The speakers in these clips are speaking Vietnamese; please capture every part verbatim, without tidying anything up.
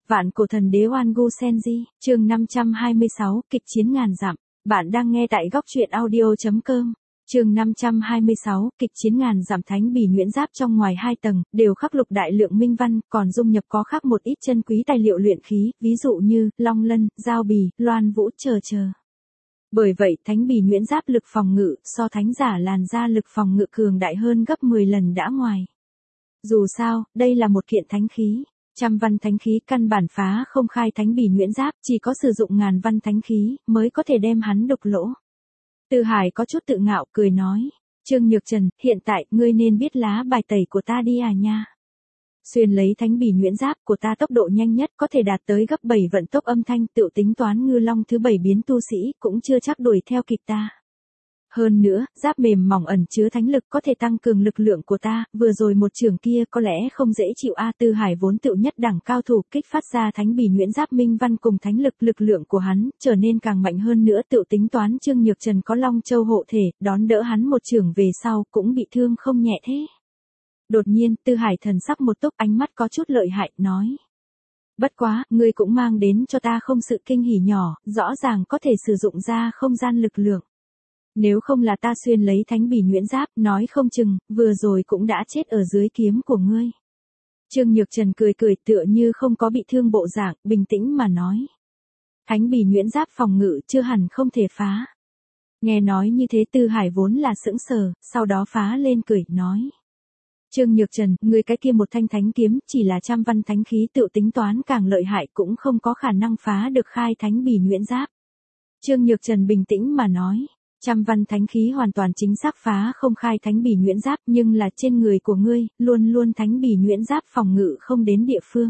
Vạn cổ thần đế Oan Gu Senji, chương năm trăm hai mươi sáu, kịch chiến ngàn dặm. Bạn đang nghe tại góc truyện audio chấm com. Chương năm trăm hai mươi sáu, kịch chiến ngàn dặm. Thánh bì nhuyễn giáp trong ngoài hai tầng, đều khắc lục đại lượng minh văn, còn dung nhập có khắc một ít chân quý tài liệu luyện khí, ví dụ như long lân, giao bì, loan vũ chờ chờ. Bởi vậy, thánh bì nhuyễn giáp lực phòng ngự so thánh giả làn da lực phòng ngự cường đại hơn gấp mười lần đã ngoài. Dù sao, đây là một kiện thánh khí. Trăm văn thánh khí căn bản phá không khai thánh bì nhuyễn giáp, chỉ có sử dụng ngàn văn thánh khí mới có thể đem hắn đục lỗ. Từ Hải có chút tự ngạo cười nói, Trương Nhược Trần, hiện tại ngươi nên biết lá bài tẩy của ta đi à nha. Xuyên lấy thánh bì nhuyễn giáp của ta tốc độ nhanh nhất có thể đạt tới gấp bảy vận tốc âm thanh, tự tính toán ngư long thứ bảy biến tu sĩ cũng chưa chắc đuổi theo kịp ta. Hơn nữa, giáp mềm mỏng ẩn chứa thánh lực có thể tăng cường lực lượng của ta, vừa rồi một trường kia có lẽ không dễ chịu a. Tư Hải vốn tựu nhất đẳng cao thủ, kích phát ra thánh bì nhuyễn giáp minh văn cùng thánh lực, lực lượng của hắn trở nên càng mạnh hơn nữa, tựu tính toán Trương Nhược Trần có Long Châu hộ thể, đón đỡ hắn một trường về sau cũng bị thương không nhẹ thế. Đột nhiên, Tư Hải thần sắc một túc, ánh mắt có chút lợi hại, nói: "Bất quá, ngươi cũng mang đến cho ta không sự kinh hỉ nhỏ, rõ ràng có thể sử dụng ra không gian lực lượng. Nếu không là ta xuyên lấy thánh bì nhuyễn giáp, nói không chừng, vừa rồi cũng đã chết ở dưới kiếm của ngươi." Trương Nhược Trần cười cười tựa như không có bị thương bộ dạng, bình tĩnh mà nói: "Thánh bì nhuyễn giáp phòng ngự chưa hẳn không thể phá." Nghe nói như thế Tư Hải vốn là sững sờ, sau đó phá lên cười, nói: "Trương Nhược Trần, ngươi cái kia một thanh thánh kiếm, chỉ là trăm văn thánh khí tự tính toán càng lợi hại cũng không có khả năng phá được khai thánh bì nhuyễn giáp." Trương Nhược Trần bình tĩnh mà nói: "Trăm văn thánh khí hoàn toàn chính xác phá không khai thánh bì nhuyễn giáp, nhưng là trên người của ngươi, luôn luôn thánh bì nhuyễn giáp phòng ngự không đến địa phương.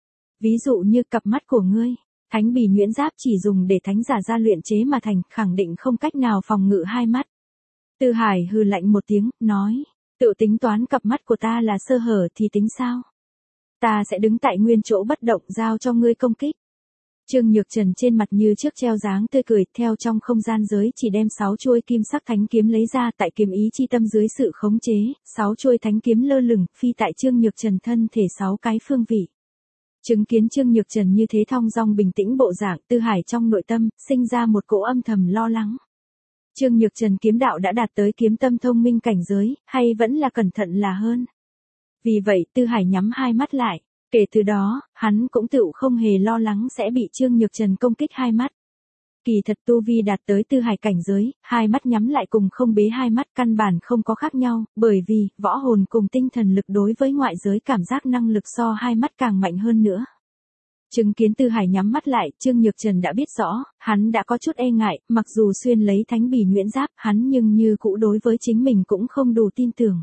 Ví dụ như cặp mắt của ngươi, thánh bì nhuyễn giáp chỉ dùng để thánh giả ra luyện chế mà thành, khẳng định không cách nào phòng ngự hai mắt." Tư Hải hừ lạnh một tiếng, nói: "Tự tính toán cặp mắt của ta là sơ hở thì tính sao? Ta sẽ đứng tại nguyên chỗ bất động giao cho ngươi công kích." Trương Nhược Trần trên mặt như trước treo dáng tươi cười, theo trong không gian giới chỉ đem sáu chuôi kim sắc thánh kiếm lấy ra, tại kiếm ý chi tâm dưới sự khống chế, sáu chuôi thánh kiếm lơ lửng phi tại Trương Nhược Trần thân thể sáu cái phương vị. Chứng kiến Trương Nhược Trần như thế thong dong bình tĩnh bộ dạng, Tư Hải trong nội tâm sinh ra một cỗ âm thầm lo lắng. Trương Nhược Trần kiếm đạo đã đạt tới kiếm tâm thông minh cảnh giới, hay vẫn là cẩn thận là hơn. Vì vậy, Tư Hải nhắm hai mắt lại. Kể từ đó, hắn cũng tựu không hề lo lắng sẽ bị Trương Nhược Trần công kích hai mắt. Kỳ thật tu vi đạt tới Tư Hải cảnh giới, hai mắt nhắm lại cùng không bế hai mắt căn bản không có khác nhau, bởi vì, võ hồn cùng tinh thần lực đối với ngoại giới cảm giác năng lực so hai mắt càng mạnh hơn nữa. Chứng kiến Tư Hải nhắm mắt lại, Trương Nhược Trần đã biết rõ, hắn đã có chút e ngại, mặc dù xuyên lấy thánh bì nhuyễn giáp, hắn nhưng như cũ đối với chính mình cũng không đủ tin tưởng.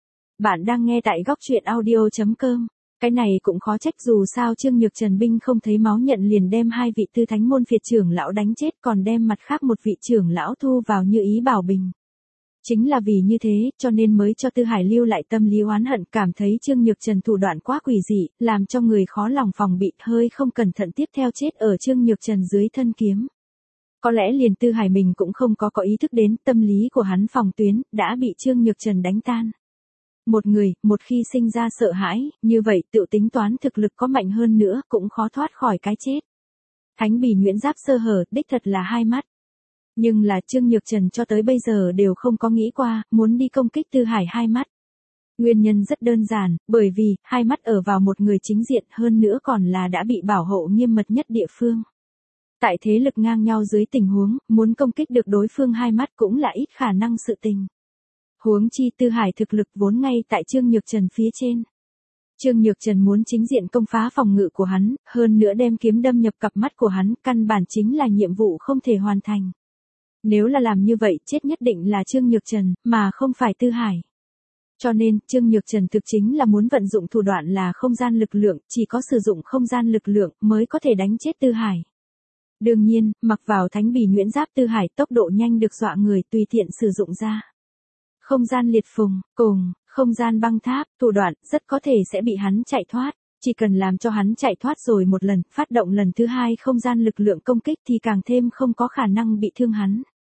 Bạn đang nghe tại góc truyện audio chấm com. Cái này cũng khó trách, dù sao Trương Nhược Trần binh không thấy máu nhận liền đem hai vị tư thánh môn phiệt trưởng lão đánh chết, còn đem mặt khác một vị trưởng lão thu vào như ý bảo bình. Chính là vì như thế, cho nên mới cho Tư Hải lưu lại tâm lý oán hận, cảm thấy Trương Nhược Trần thủ đoạn quá quỷ dị, làm cho người khó lòng phòng bị, hơi không cẩn thận tiếp theo chết ở Trương Nhược Trần dưới thân kiếm. Có lẽ liền Tư Hải mình cũng không có có ý thức đến, tâm lý của hắn phòng tuyến đã bị Trương Nhược Trần đánh tan. Một người, một khi sinh ra sợ hãi, như vậy tự tính toán thực lực có mạnh hơn nữa cũng khó thoát khỏi cái chết. Thánh bì nhuyễn giáp sơ hở, đích thật là hai mắt. Nhưng là Trương Nhược Trần cho tới bây giờ đều không có nghĩ qua, muốn đi công kích Tư Hải hai mắt. Nguyên nhân rất đơn giản, bởi vì, hai mắt ở vào một người chính diện, hơn nữa còn là đã bị bảo hộ nghiêm mật nhất địa phương. Tại thế lực ngang nhau dưới tình huống, muốn công kích được đối phương hai mắt cũng là ít khả năng sự tình. Huống chi Tư Hải thực lực vốn ngay tại Trương Nhược Trần phía trên. Trương Nhược Trần muốn chính diện công phá phòng ngự của hắn, hơn nữa đem kiếm đâm nhập cặp mắt của hắn, căn bản chính là nhiệm vụ không thể hoàn thành. Nếu là làm như vậy, chết nhất định là Trương Nhược Trần, mà không phải Tư Hải. Cho nên, Trương Nhược Trần thực chính là muốn vận dụng thủ đoạn là không gian lực lượng, chỉ có sử dụng không gian lực lượng mới có thể đánh chết Tư Hải. Đương nhiên, mặc vào thánh bì nhuyễn giáp Tư Hải tốc độ nhanh được dọa người, tùy tiện sử dụng ra. Không gian liệt phùng, cùng, không gian băng tháp, thủ đoạn, rất có thể sẽ bị hắn chạy thoát. Chỉ cần làm cho hắn chạy thoát rồi một lần, phát động lần thứ hai không gian lực lượng công kích thì càng thêm không có khả năng bị thương hắn.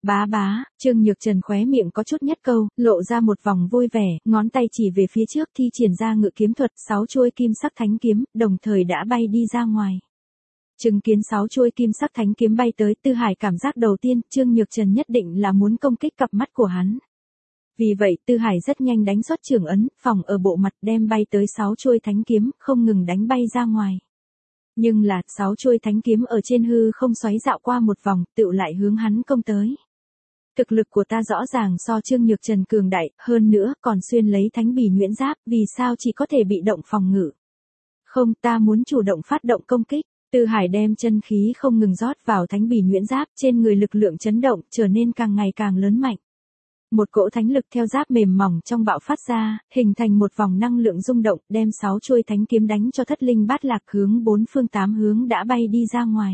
Bá bá, Trương Nhược Trần khóe miệng có chút nhếch câu, lộ ra một vòng vui vẻ, ngón tay chỉ về phía trước thi triển ra ngự kiếm thuật, sáu chuôi kim sắc thánh kiếm, đồng thời đã bay đi ra ngoài. Chứng kiến sáu chuôi kim sắc thánh kiếm bay tới, Tư Hải cảm giác đầu tiên, Trương Nhược Trần nhất định là muốn công kích cặp mắt của hắn. Vì vậy, Tư Hải rất nhanh đánh xuất trường ấn, phòng ở bộ mặt đem bay tới sáu chuôi thánh kiếm, không ngừng đánh bay ra ngoài. Nhưng là, sáu chuôi thánh kiếm ở trên hư không xoáy dạo qua một vòng, tựu lại hướng hắn công tới. Thực lực của ta rõ ràng so Trương Nhược Trần cường đại, hơn nữa còn xuyên lấy thánh bỉ nhuyễn giáp, vì sao chỉ có thể bị động phòng ngự. Không, ta muốn chủ động phát động công kích. Tư Hải đem chân khí không ngừng rót vào thánh bỉ nhuyễn giáp, trên người lực lượng chấn động, trở nên càng ngày càng lớn mạnh. Một cỗ thánh lực theo giáp mềm mỏng trong bạo phát ra, hình thành một vòng năng lượng rung động, đem sáu chuôi thánh kiếm đánh cho thất linh bát lạc hướng bốn phương tám hướng đã bay đi ra ngoài.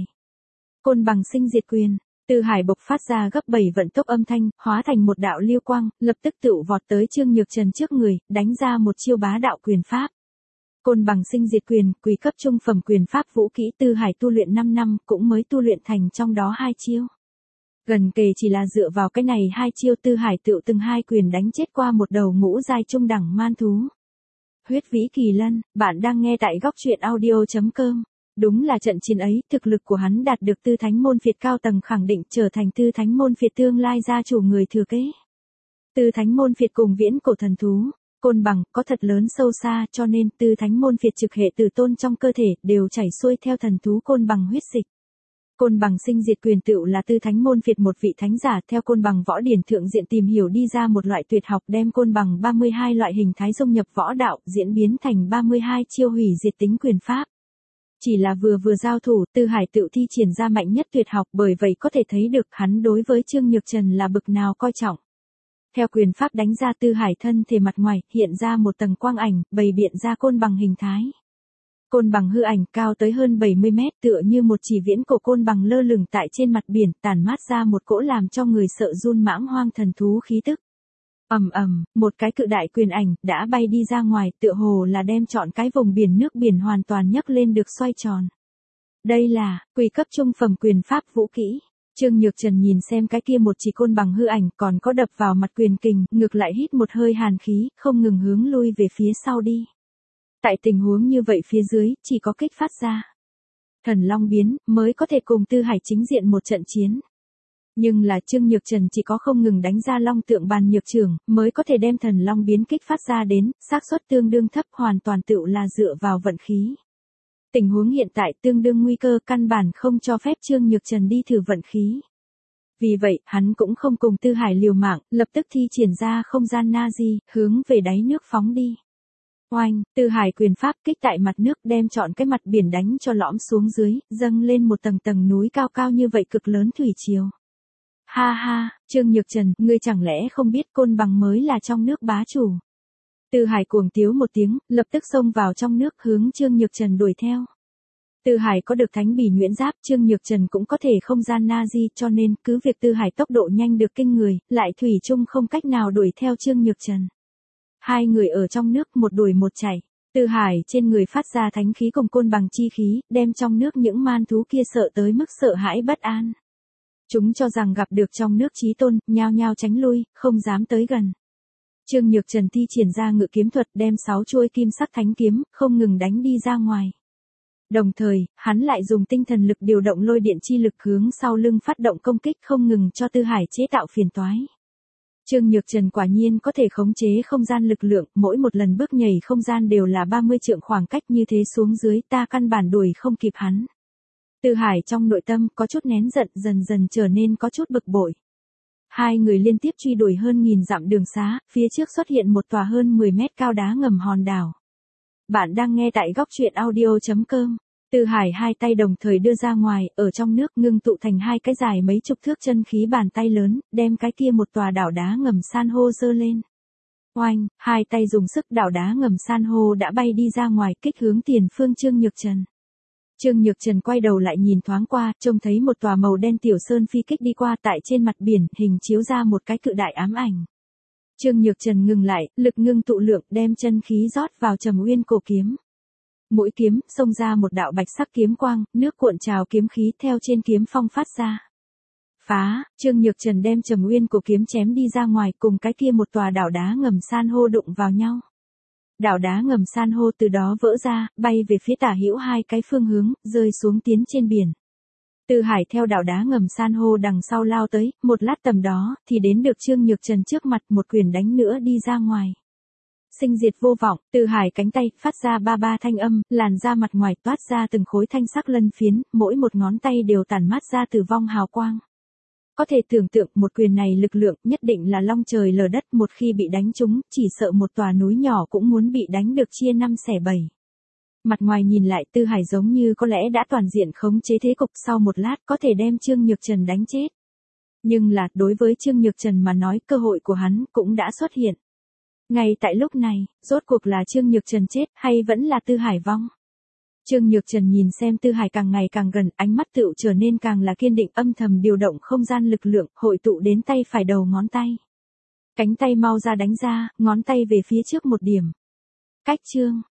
Côn bằng sinh diệt quyền, Tư Hải bộc phát ra gấp bảy vận tốc âm thanh, hóa thành một đạo liêu quang, lập tức tựu vọt tới Trương Nhược Trần trước người, đánh ra một chiêu bá đạo quyền pháp. Côn bằng sinh diệt quyền, quý cấp trung phẩm quyền pháp vũ kỹ Tư Hải tu luyện năm năm, cũng mới tu luyện thành trong đó hai chiêu. Gần kề chỉ là dựa vào cái này hai chiêu Tư Hải tựu từng hai quyền đánh chết qua một đầu ngũ giai trung đẳng man thú. Huyết vĩ kỳ lân, bạn đang nghe tại góc truyện audio chấm com. Đúng là trận chiến ấy, thực lực của hắn đạt được Tư Thánh môn phiệt cao tầng khẳng định trở thành Tư Thánh môn phiệt tương lai gia chủ người thừa kế. Tư Thánh môn phiệt cùng viễn cổ thần thú, côn bằng, có thật lớn sâu xa cho nên Tư Thánh môn phiệt trực hệ tử tôn trong cơ thể đều chảy xuôi theo thần thú côn bằng huyết dịch. Côn bằng sinh diệt quyền tựu là Tư Thánh môn phiệt một vị thánh giả theo côn bằng võ điển thượng diện tìm hiểu đi ra một loại tuyệt học đem côn bằng ba mươi hai loại hình thái dung nhập võ đạo diễn biến thành ba mươi hai chiêu hủy diệt tính quyền pháp. Chỉ là vừa vừa giao thủ, Tư Hải tựu thi triển ra mạnh nhất tuyệt học, bởi vậy có thể thấy được hắn đối với Trương Nhược Trần là bực nào coi trọng. Theo quyền pháp đánh ra, Tư Hải thân thể mặt ngoài hiện ra một tầng quang ảnh, bày biện ra côn bằng hình thái. Côn bằng hư ảnh cao tới hơn bảy mươi mét, tựa như một chỉ viễn cổ côn bằng lơ lửng tại trên mặt biển, tản mát ra một cỗ làm cho người sợ run mãng hoang thần thú khí tức. Ầm ầm, một cái cự đại quyền ảnh đã bay đi ra ngoài, tựa hồ là đem trọn cái vùng biển nước biển hoàn toàn nhấc lên được xoay tròn. Đây là quý cấp trung phẩm quyền pháp vũ kỹ. Trương Nhược Trần nhìn xem cái kia một chỉ côn bằng hư ảnh, còn có đập vào mặt quyền kình, ngược lại hít một hơi hàn khí, không ngừng hướng lui về phía sau đi. Tại tình huống như vậy phía dưới, chỉ có kích phát ra Thần Long biến mới có thể cùng Tư Hải chính diện một trận chiến. Nhưng là Trương Nhược Trần chỉ có không ngừng đánh ra long tượng bàn nhược trưởng, mới có thể đem Thần Long biến kích phát ra đến, xác suất tương đương thấp, hoàn toàn tựu là dựa vào vận khí. Tình huống hiện tại tương đương nguy cơ, căn bản không cho phép Trương Nhược Trần đi thử vận khí. Vì vậy, hắn cũng không cùng Tư Hải liều mạng, lập tức thi triển ra không gian Nazi, hướng về đáy nước phóng đi. Oanh, Tư Hải quyền pháp kích tại mặt nước đem trọn cái mặt biển đánh cho lõm xuống dưới, dâng lên một tầng tầng núi cao cao như vậy cực lớn thủy triều. Ha ha, Trương Nhược Trần, ngươi chẳng lẽ không biết côn bằng mới là trong nước bá chủ. Tư Hải cuồng tiếu một tiếng, lập tức xông vào trong nước hướng Trương Nhược Trần đuổi theo. Tư Hải có được thánh bỉ nhuyễn giáp, Trương Nhược Trần cũng có thể không gian Nazi, cho nên cứ việc Tư Hải tốc độ nhanh được kinh người, lại thủy chung không cách nào đuổi theo Trương Nhược Trần. Hai người ở trong nước một đuổi một chạy, Tư Hải trên người phát ra thánh khí cùng côn bằng chi khí, đem trong nước những man thú kia sợ tới mức sợ hãi bất an. Chúng cho rằng gặp được trong nước chí tôn, nhao nhao tránh lui, không dám tới gần. Trương Nhược Trần thi triển ra ngự kiếm thuật đem sáu chuôi kim sắc thánh kiếm, không ngừng đánh đi ra ngoài. Đồng thời, hắn lại dùng tinh thần lực điều động lôi điện chi lực hướng sau lưng phát động công kích không ngừng cho Tư Hải chế tạo phiền toái. Trương Nhược Trần quả nhiên có thể khống chế không gian lực lượng, mỗi một lần bước nhảy không gian đều là ba mươi trượng khoảng cách, như thế xuống dưới ta căn bản đuổi không kịp hắn. Tư Hải trong nội tâm có chút nén giận, dần dần trở nên có chút bực bội. Hai người liên tiếp truy đuổi hơn nghìn dặm đường xá, phía trước xuất hiện một tòa hơn mười mét cao đá ngầm hòn đảo. Bạn đang nghe tại góc truyện audio chấm com. Tư Hải hai tay đồng thời đưa ra ngoài, ở trong nước ngưng tụ thành hai cái dài mấy chục thước chân khí bàn tay lớn, đem cái kia một tòa đảo đá ngầm san hô dơ lên. Oanh, hai tay dùng sức đảo đá ngầm san hô đã bay đi ra ngoài, kích hướng tiền phương Trương Nhược Trần. Trương Nhược Trần quay đầu lại nhìn thoáng qua, trông thấy một tòa màu đen tiểu sơn phi kích đi qua tại trên mặt biển, hình chiếu ra một cái cự đại ám ảnh. Trương Nhược Trần ngừng lại, lực ngưng tụ lượng đem chân khí rót vào Trầm Uyên cổ kiếm. Mũi kiếm xông ra một đạo bạch sắc kiếm quang, nước cuộn trào kiếm khí theo trên kiếm phong phát ra. phá, Trương Nhược Trần đem Trầm Uyên cổ kiếm chém đi ra ngoài cùng cái kia một tòa đảo đá ngầm san hô đụng vào nhau. Đảo đá ngầm san hô từ đó vỡ ra, bay về phía tả hữu hai cái phương hướng, rơi xuống tiến trên biển. Tư Hải theo đảo đá ngầm san hô đằng sau lao tới, một lát tầm đó, thì đến được Trương Nhược Trần trước mặt, một quyền đánh nữa đi ra ngoài. Sinh diệt vô vọng, Tư Hải cánh tay, phát ra ba ba thanh âm, làn da mặt ngoài toát ra từng khối thanh sắc lân phiến, mỗi một ngón tay đều tản mát ra tử vong hào quang. Có thể tưởng tượng một quyền này lực lượng nhất định là long trời lở đất, một khi bị đánh trúng, chỉ sợ một tòa núi nhỏ cũng muốn bị đánh được chia năm xẻ bảy. Mặt ngoài nhìn lại Tư Hải giống như có lẽ đã toàn diện khống chế thế cục, sau một lát có thể đem Trương Nhược Trần đánh chết. Nhưng là, đối với Trương Nhược Trần mà nói, cơ hội của hắn cũng đã xuất hiện. Ngay tại lúc này, rốt cuộc là Trương Nhược Trần chết hay vẫn là Tư Hải vong? Trương Nhược Trần nhìn xem Tư Hải càng ngày càng gần, ánh mắt tựu trở nên càng là kiên định, âm thầm điều động không gian lực lượng, hội tụ đến tay phải đầu ngón tay. Cánh tay mau ra đánh ra, ngón tay về phía trước một điểm. Cách Trương